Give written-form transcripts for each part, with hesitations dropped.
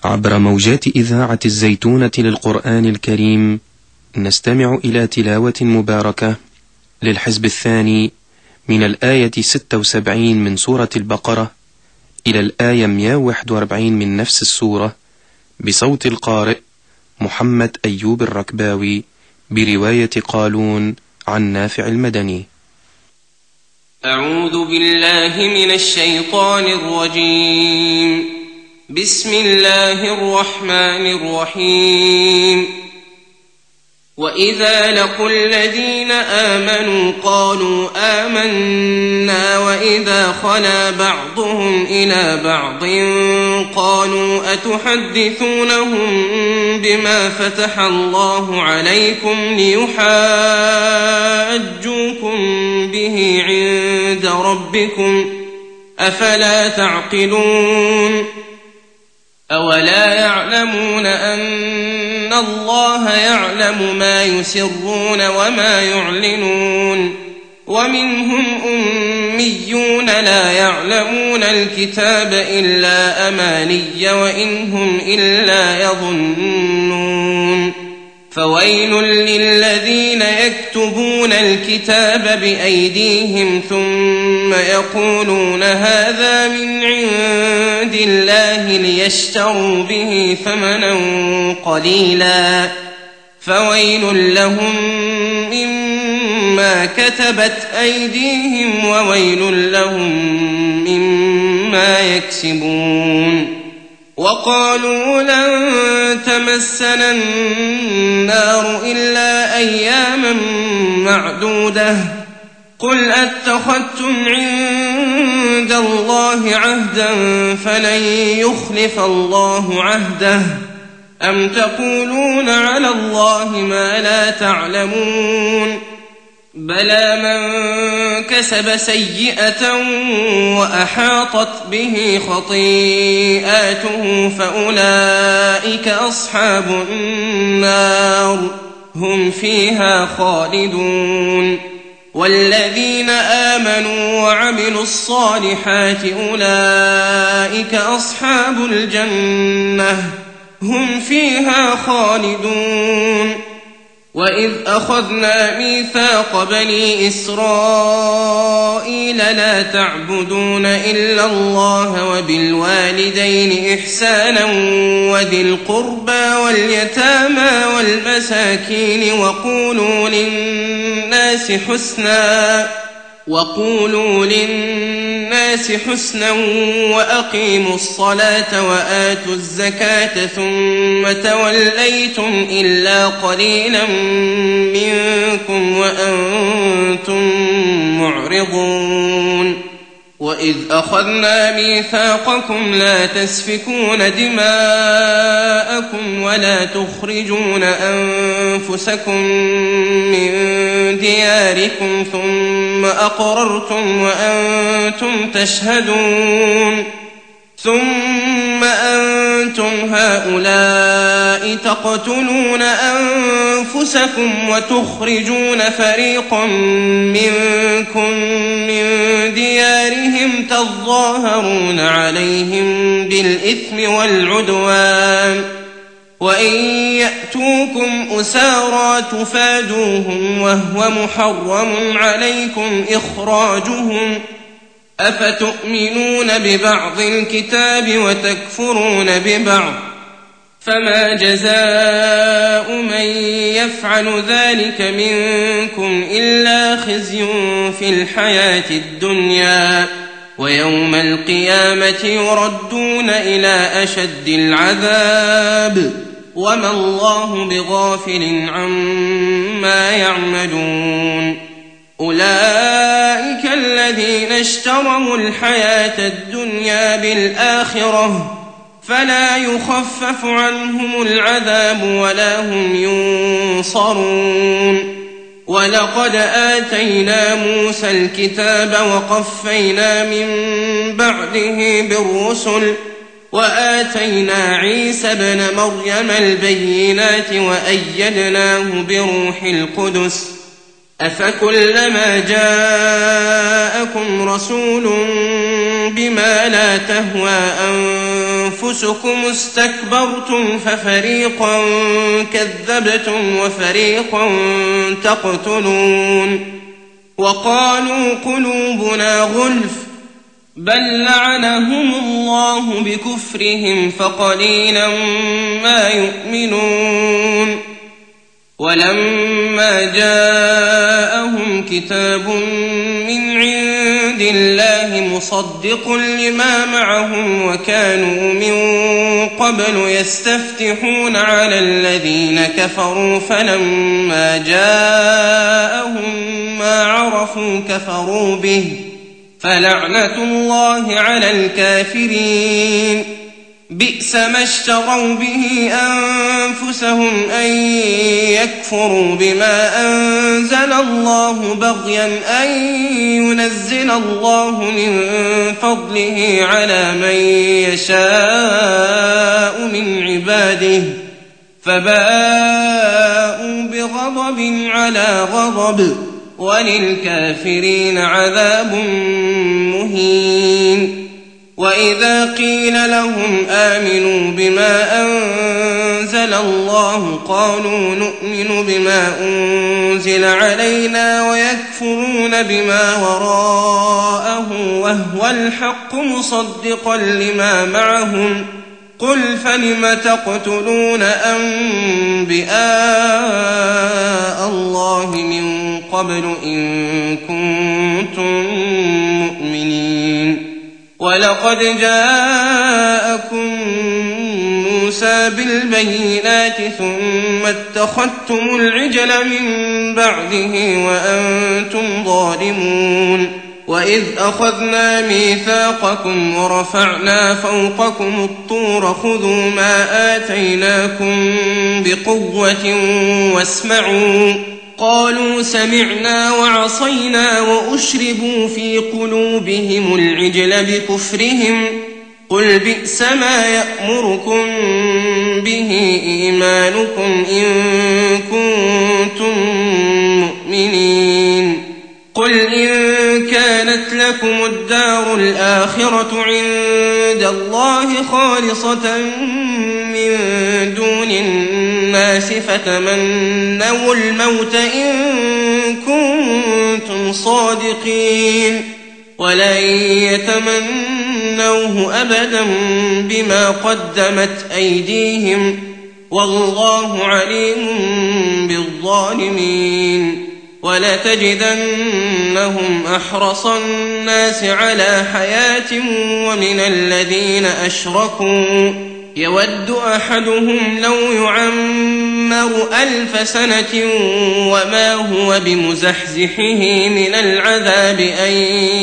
عبر موجات إذاعة الزيتونة للقرآن الكريم نستمع إلى تلاوة مباركة للحزب الثاني من الآية 76 من سورة البقرة إلى الآية 141 من نفس السورة بصوت القارئ محمد أيوب الركباوي برواية قالون عن نافع المدني. أعوذ بالله من الشيطان الرجيم. بسم الله الرحمن الرحيم. وإذا لقوا الذين آمنوا قالوا آمنا وإذا خلا بعضهم إلى بعض قالوا أتحدثونهم بما فتح الله عليكم ليحاجوكم به عند ربكم أفلا تعقلون أولا يعلمون أن الله يعلم ما يسرون وما يعلنون ومنهم أميون لا يعلمون الكتاب إلا أماني وإن هم إلا يظنون فويل للذين يكتبون الكتاب بأيديهم ثم يقولون هذا من عند الله ليشتروا به ثمنا قليلا فويل لهم مما كتبت أيديهم وويل لهم مما يكسبون. وقالوا لن تمسنا النار إلا أياما معدودة قل أتخذتم عند الله عهدا فلن يخلف الله عهده أم تقولون على الله ما لا تعلمون بلى من كسب سيئة وأحاطت به خطيئاته فأولئك أصحاب النار هم فيها خالدون. والذين آمنوا وعملوا الصالحات أولئك أصحاب الجنة هم فيها خالدون. وإذ أخذنا ميثاق بني إسرائيل لا تعبدون إلا الله وبالوالدين إحسانا وذي القربى واليتامى والمساكين وقولوا للناس حسنا وأقيموا الصلاة وآتوا الزكاة ثم توليتم إلا قليلا منكم وأنتم معرضون. وإذ أخذنا ميثاقكم لا تسفكون دماءكم ولا تخرجون أنفسكم من دياركم ثم أقررتم وأنتم تشهدون ثم أنتم هؤلاء تقتلون أنفسكم وتخرجون فريقا منكم من ديارهم تظاهرون عليهم بالإثم والعدوان وإن يأتوكم أسارى تفادوهم وهو محرم عليكم إخراجهم أفتؤمنون ببعض الكتاب وتكفرون ببعض فما جزاء من يفعل ذلك منكم إلا خزي في الحياة الدنيا ويوم القيامة يردون إلى أشد العذاب وما الله بغافل عما يعملون. أولئك الذين اشتروا الحياة الدنيا بالآخرة فلا يخفف عنهم العذاب ولا هم ينصرون. ولقد آتينا موسى الكتاب وقفينا من بعده بالرسل وآتينا عيسى ابن مريم البينات وأيدناه بروح القدس أفكلما جاءكم رسول بما لا تهوى أنفسكم استكبرتم ففريقا كذبتم وفريقا تقتلون وقالوا قلوبنا غلف بل لعنهم الله بكفرهم فقليلا ما يؤمنون ولما جاءهم كتاب من عند الله مصدق لما معهم وكانوا من قبل يستفتحون على الذين كفروا فلما جاءهم ما عرفوا كفروا به فلعنة الله على الكافرين بئس ما اشتروا به أنفسهم أن يكفروا بما أنزل الله بغيا أن ينزل الله من فضله على من يشاء من عباده فباءوا بغضب على غضب وللكافرين عذاب مهين وإذا قيل لهم آمنوا بما أنزل الله قالوا نؤمن بما أنزل علينا ويكفرون بما وراءه وهو الحق مصدقا لما معهم قل فلم تقتلون أنبياء الله من قبل إن كنتم مؤمنين ولقد جاءكم موسى بالبينات ثم اتخذتم العجل من بعده وأنتم ظالمون وإذ أخذنا ميثاقكم ورفعنا فوقكم الطور خذوا ما آتيناكم بقوة واسمعوا قالوا سمعنا وعصينا وأشربوا في قلوبهم العجل بكفرهم قل بئس ما يأمركم به إيمانكم إن كنتم مؤمنين قل إن كانت لكم الدار الآخرة عند الله خالصة من دون الناس فتمنوا الموت إن كنتم صادقين ولن يتمنوه أبدا بما قدمت أيديهم والله عليم بالظالمين ولتجدنهم أحرص الناس على حياة ومن الذين أشركوا يود أحدهم لو يعمر 1000 سنة وما هو بمزحزحه من العذاب أن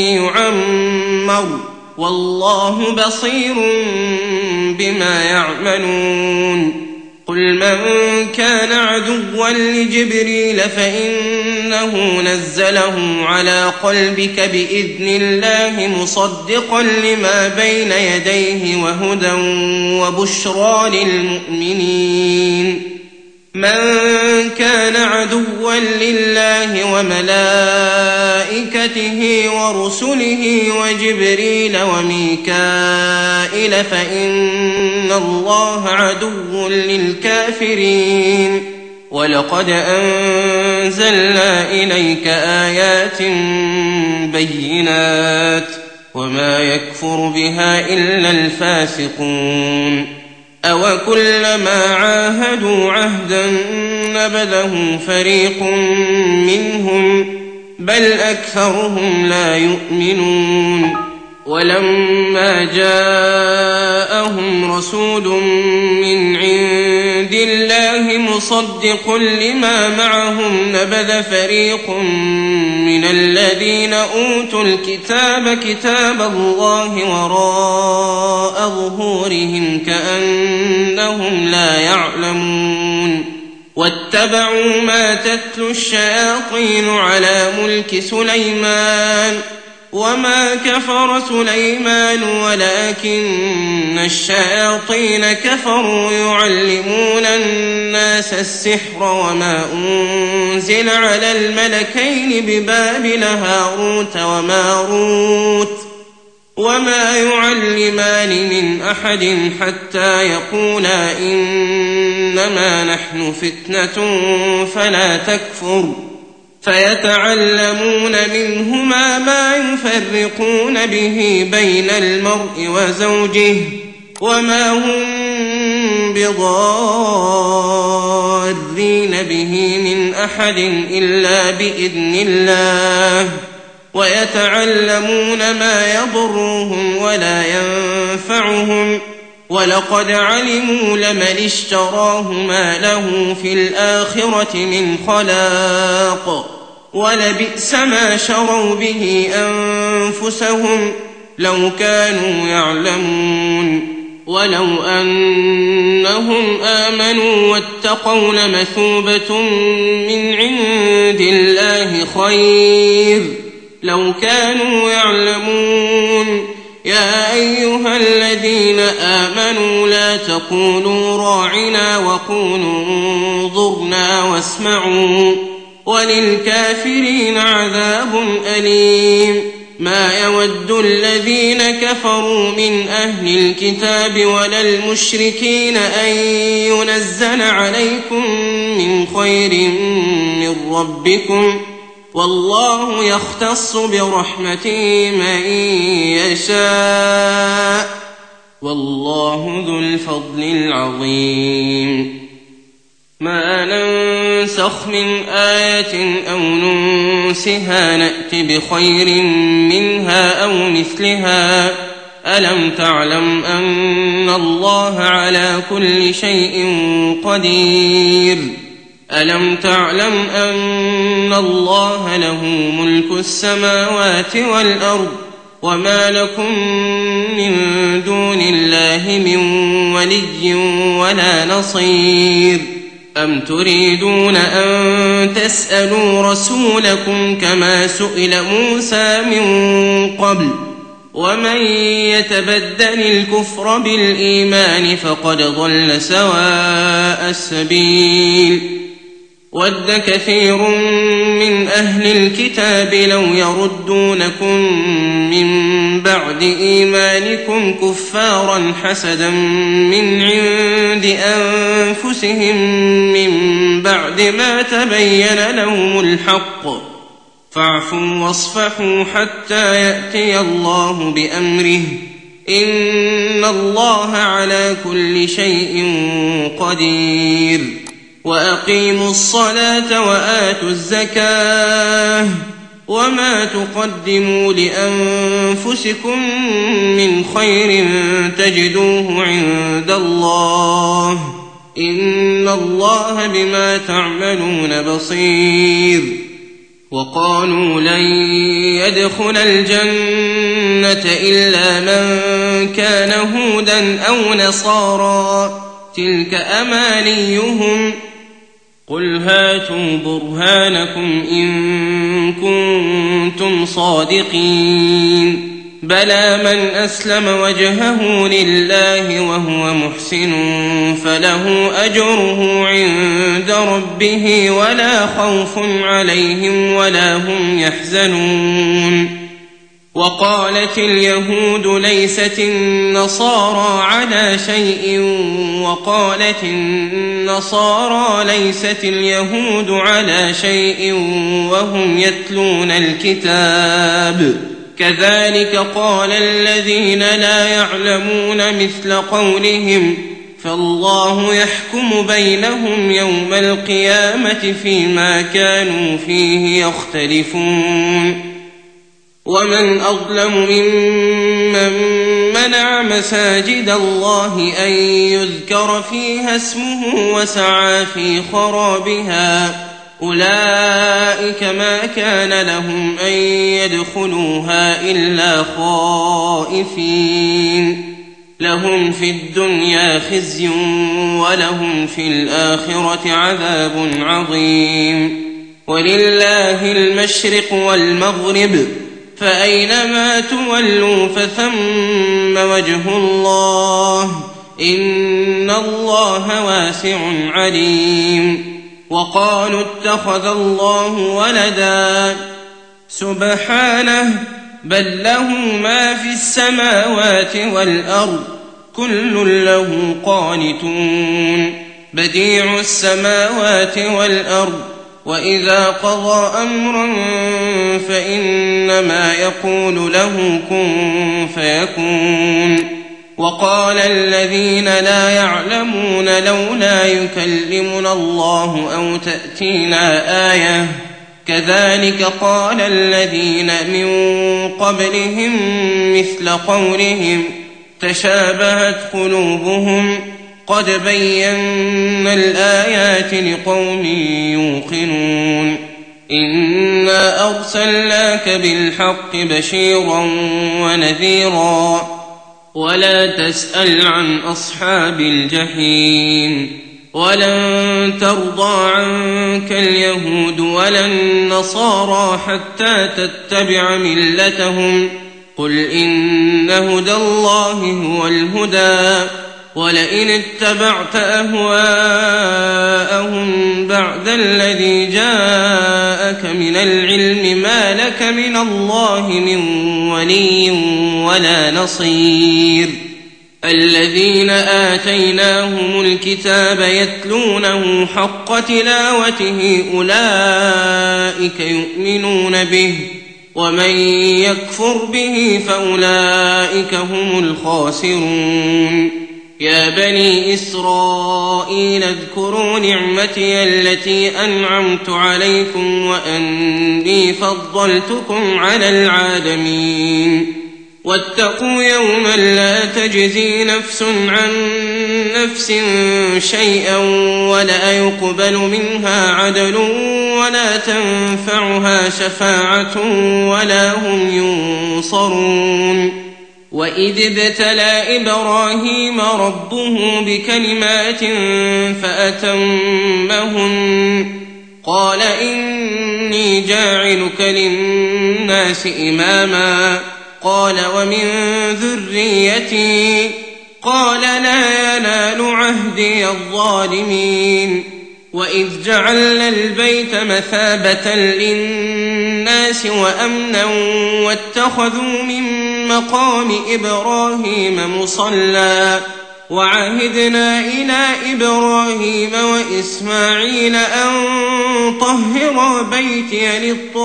يعمر والله بصير بما يعملون قل من كان عدوا لجبريل فإنه نزله على قلبك بإذن الله مصدقا لما بين يديه وهدى وبشرى للمؤمنين من كان عدوا لله وملائكته ورسله وجبريل وميكائيل فإن الله عدو للكافرين ولقد أنزلنا إليك آيات بينات وما يكفر بها إلا الفاسقون أوكلما عاهدوا عهدا نبذه فريق منهم بل أكثرهم لا يؤمنون ولما جاءهم رسول من عند الله مصدق لما معهم نبذ فريق من الذين أوتوا الكتاب كتاب الله وراء ظهورهم كأنهم لا يعلمون واتبعوا ما تتلو الشياطين على ملك سليمان وما كفر سليمان ولكن الشياطين كفروا يعلمون الناس السحر وما أنزل على الملكين ببابل هاروت وماروت وما يعلمان من أحد حتى يقولا إنما نحن فتنة فلا تكفر فيتعلمون منهما ما يفرقون به بين المرء وزوجه وما هم بضارين به من أحد إلا بإذن الله ويتعلمون ما يضرهم ولا ينفعهم ولقد علموا لمن اشتراه ما له في الآخرة من خلاق ولبئس ما شروا به أنفسهم لو كانوا يعلمون ولو أنهم آمنوا واتقوا لمثوبة من عند الله خير لو كانوا يعلمون يا أيها الذين آمنوا لا تقولوا راعنا وقولوا انظرنا واسمعوا وللكافرين عذاب أليم ما يود الذين كفروا من أهل الكتاب ولا المشركين أن ينزل عليكم من خير من ربكم والله يختص برحمته من يشاء والله ذو الفضل العظيم ما ننسخ من آية أو ننسها نأت بخير منها أو مثلها ألم تعلم أن الله على كل شيء قدير ألم تعلم أن الله له ملك السماوات والأرض وما لكم من دون الله من ولي ولا نصير أم تريدون أن تسألوا رسولكم كما سئل موسى من قبل ومن يتبدل الكفر بالإيمان فقد ضل سواء السبيل ود كثير من أهل الكتاب لو يردونكم من بعد إيمانكم كفارا حسدا من عند أنفسهم من بعد ما تبين لهم الحق فاعفوا واصفحوا حتى يأتي الله بأمره إن الله على كل شيء قدير وأقيموا الصلاة وآتوا الزكاة وما تقدموا لأنفسكم من خير تجدوه عند الله إن الله بما تعملون بصير وقالوا لن يدخل الجنة إلا من كان هودا أو نصارى تلك أمانيهم قل هاتوا برهانكم إن كنتم صادقين بلى من أسلم وجهه لله وهو محسن فله أجره عند ربه ولا خوف عليهم ولا هم يحزنون وقالت اليهود ليست النصارى على شيء وقالت النصارى ليست اليهود على شيء وهم يتلون الكتاب كذلك قال الذين لا يعلمون مثل قولهم فالله يحكم بينهم يوم القيامة فيما كانوا فيه يختلفون ومن أظلم ممن منع مساجد الله أن يذكر فيها اسمه وسعى في خرابها أولئك ما كان لهم أن يدخلوها إلا خائفين لهم في الدنيا خزي ولهم في الآخرة عذاب عظيم ولله المشرق والمغرب فأينما تولوا فثم وجه الله إن الله واسع عليم وقالوا اتخذ الله ولدا سبحانه بل له ما في السماوات والأرض كل له قانتون بديع السماوات والأرض وإذا قضى أمرا فإنما يقول له كن فيكون وقال الذين لا يعلمون لولا يكلمنا الله أو تأتينا آية كذلك قال الذين من قبلهم مثل قولهم تشابهت قلوبهم قد بينا الآيات لقوم يوقنون إنا أرسلناك بالحق بشيرا ونذيرا ولا تسأل عن أصحاب الجحيم ولن ترضى عنك اليهود ولا النصارى حتى تتبع ملتهم قل إن هدى الله هو الهدى ولئن اتبعت أهواءهم بعد الذي جاءك من العلم ما لك من الله من ولي ولا نصير الذين آتيناهم الكتاب يتلونه حق تلاوته أولئك يؤمنون به ومن يكفر به فأولئك هم الخاسرون يا بني إسرائيل اذكروا نعمتي التي أنعمت عليكم وأني فضلتكم على العالمين واتقوا يوما لا تجزي نفس عن نفس شيئا ولا يقبل منها عدل ولا تنفعها شفاعة ولا هم ينصرون وإذ ابتلى إبراهيم ربه بكلمات فأتمهن قال إني جاعلك للناس إماما قال ومن ذريتي قال لا ينال عهدي الظالمين وإذ جعلنا البيت مثابة للناس وأمنا واتخذوا من مقام إبراهيم مصلى وعهدنا إلى إبراهيم وإسماعيل أن طهر بيتي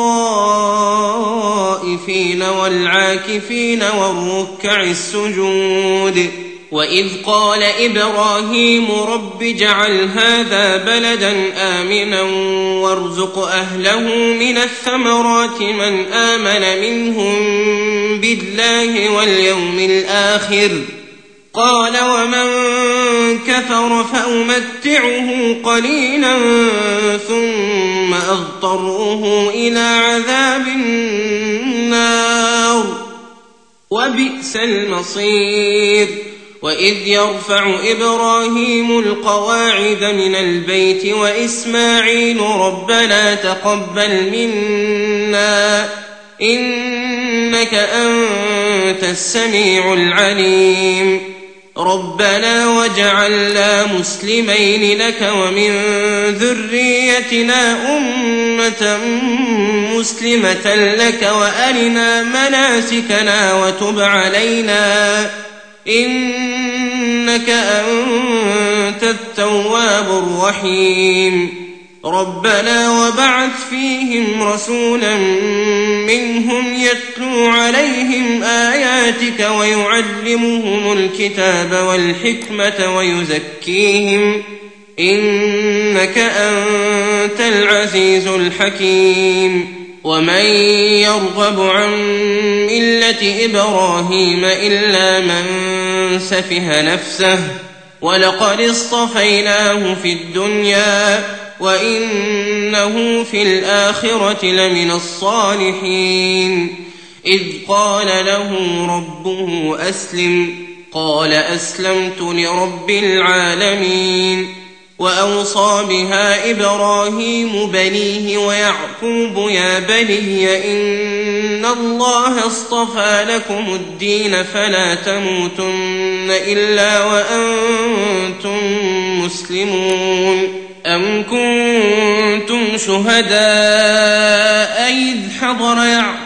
للطائفين والعاكفين والركع السجود وإذ قال إبراهيم رب اجعل هذا بلدا آمنا وارزق أهله من الثمرات من آمن منهم بالله واليوم الآخر قال ومن كفر فأمتعه قليلا ثم أضطره إلى عذاب النار وبئس المصير وإذ يرفع إبراهيم القواعد من البيت وإسماعيل ربنا تقبل منا إنك أنت السميع العليم ربنا وجعلنا مسلمين لك ومن ذريتنا أمة مسلمة لك وأرنا مناسكنا وتب علينا إنك أنت التواب الرحيم ربنا وبعث فيهم رسولا منهم يتلو عليهم آياتك ويعلمهم الكتاب والحكمة ويزكيهم إنك أنت العزيز الحكيم ومن يرغب عن ملة إبراهيم إلا من سفه نفسه ولقد اصطفيناه في الدنيا وإنه في الآخرة لمن الصالحين إذ قال له ربه أسلم قال أسلمت لرب العالمين وأوصى بها إبراهيم بنيه ويعقوب يا بني إن الله اصطفى لكم الدين فلا تموتن إلا وأنتم مسلمون أم كنتم شهداء إذ حضر يعقوب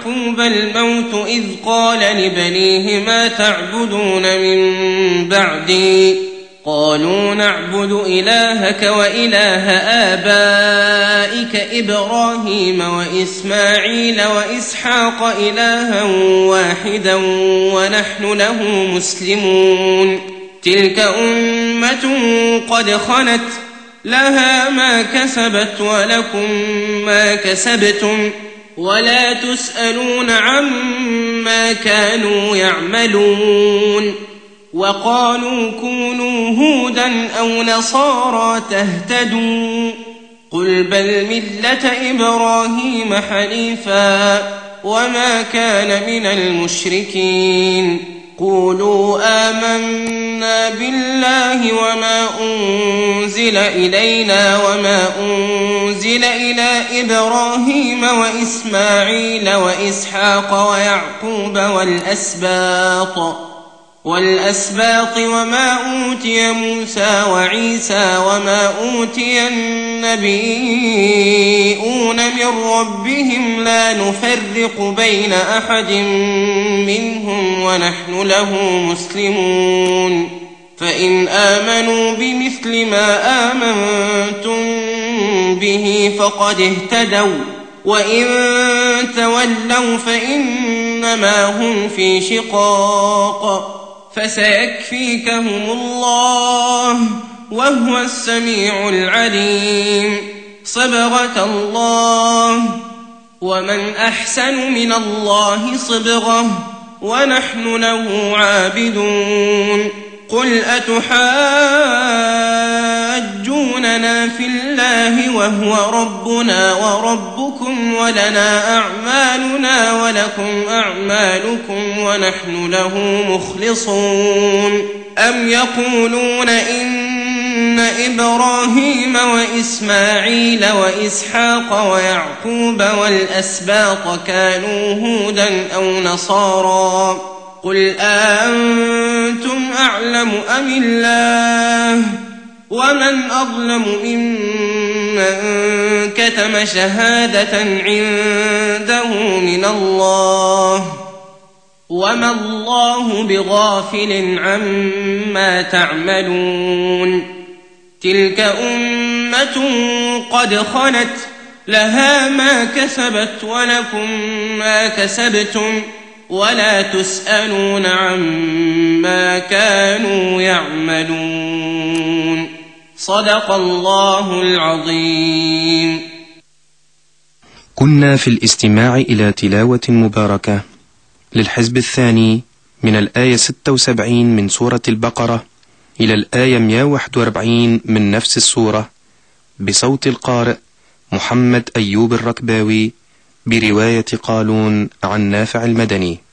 يعقوب الموت إذ قال لبنيه ما تعبدون من بعدي قالوا نعبد إلهك وإله آبائك إبراهيم وإسماعيل وإسحاق إلها واحدا ونحن له مسلمون تلك أمة قد خلت لها ما كسبت ولكم ما كسبتم ولا تسألون عما كانوا يعملون وقالوا كونوا هودا أو نصارى تهتدوا قل بل ملة إبراهيم حنيفا وما كان من المشركين قولوا آمنا بالله وما أنزل إلينا وما أنزل إلى إبراهيم وإسماعيل وإسحاق ويعقوب والأسباط وما أوتي موسى وعيسى وما أوتي النبيون من ربهم لا نفرق بين أحد منهم ونحن له مسلمون فإن آمنوا بمثل ما آمنتم به فقد اهتدوا وإن تولوا فإنما هم في شقاق فسيكفيكهم الله وهو السميع العليم صبغة الله ومن أحسن من الله صبغة ونحن له عابدون قل أتحاجوننا في الله وهو ربنا وربكم ولنا أعمالنا ولكم أعمالكم ونحن له مخلصون أم يقولون إن إبراهيم وإسماعيل وإسحاق ويعقوب والأسباط كانوا هودا أو نصارى قل أنتم أعلم أم الله ومن أظلم ممن كتم شهادة عنده من الله وما الله بغافل عما تعملون تلك أمة قد خلت لها ما كسبت ولكم ما كسبتم ولا تسألون عما كانوا يعملون صدق الله العظيم. كنا في الاستماع إلى تلاوة مباركة للحزب الثاني من الآية 76 من سورة البقرة إلى الآية 141 من نفس السورة بصوت القارئ محمد أيوب الركباوي برواية قالون عن نافع المدني.